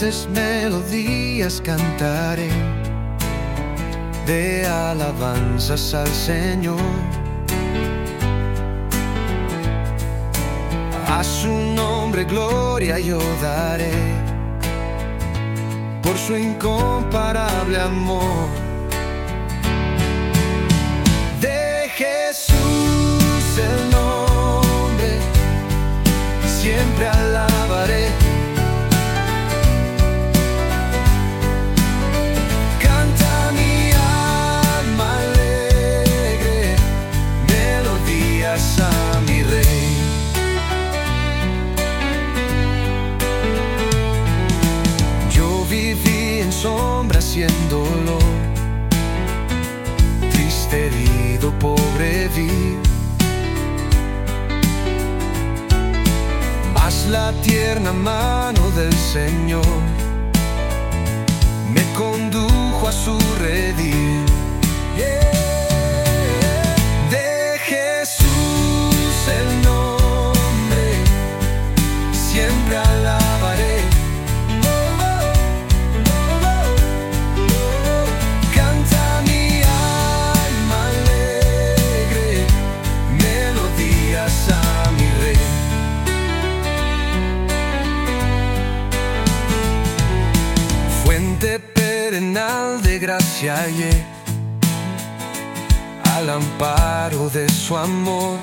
dulces melodías cantaré de alabanzas al Señor. A su nombre gloria yo daré, por su incomparable amor. De Jesús el nombre siempre alabaré. Canta mi alma alegre, melodías a mi Rey. Yo viví en sombras y en dolor, triste, herido, pobre vi. Mas la tierna mano del Señor me condujo a su redil. De Jesús el nombre siempre alabaré. Canta mi alma alegre, melodías a mi Rey. Fuente perenal de gracia hallé, al amparo de su amor.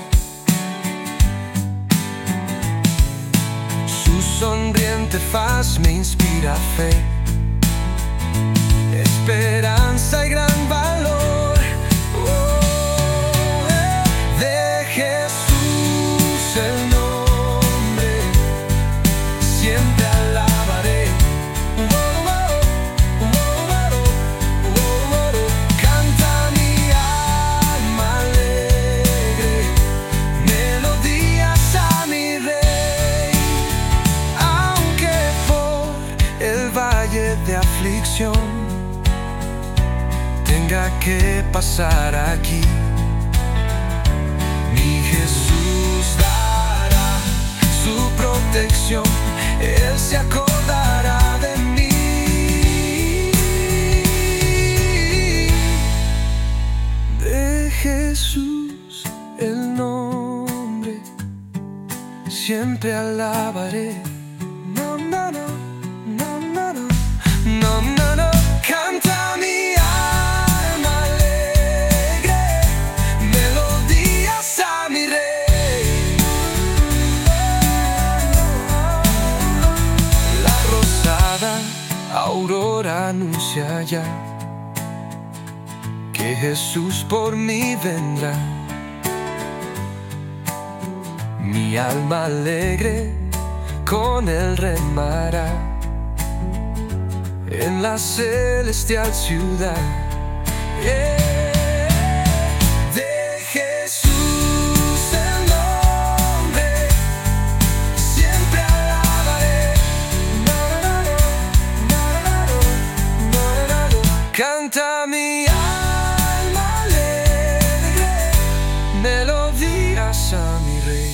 Su sonriente faz me inspira fe, esperanza y gran valor. De Jesús el nombre siempre alabaré. Canta mi alma alegre, melodías a mi Rey. Aunque por el valle de aflicción tenga que pasar aquí, mi Jesús dará su protección, Él se acordará de mí. De Jesús el nombre siempre alabaré. No, no, no, no, no, no, no, no, no. Canta mi alma alegre, melodías a mi Rey. La rosada aurora anuncia ya que Jesús por mí vendrá. Mi alma alegre con Él remará en la celestial ciudad. De Jesús el nombre siempre alabaré. Canta mi alma alegre, melodías a mi Rey.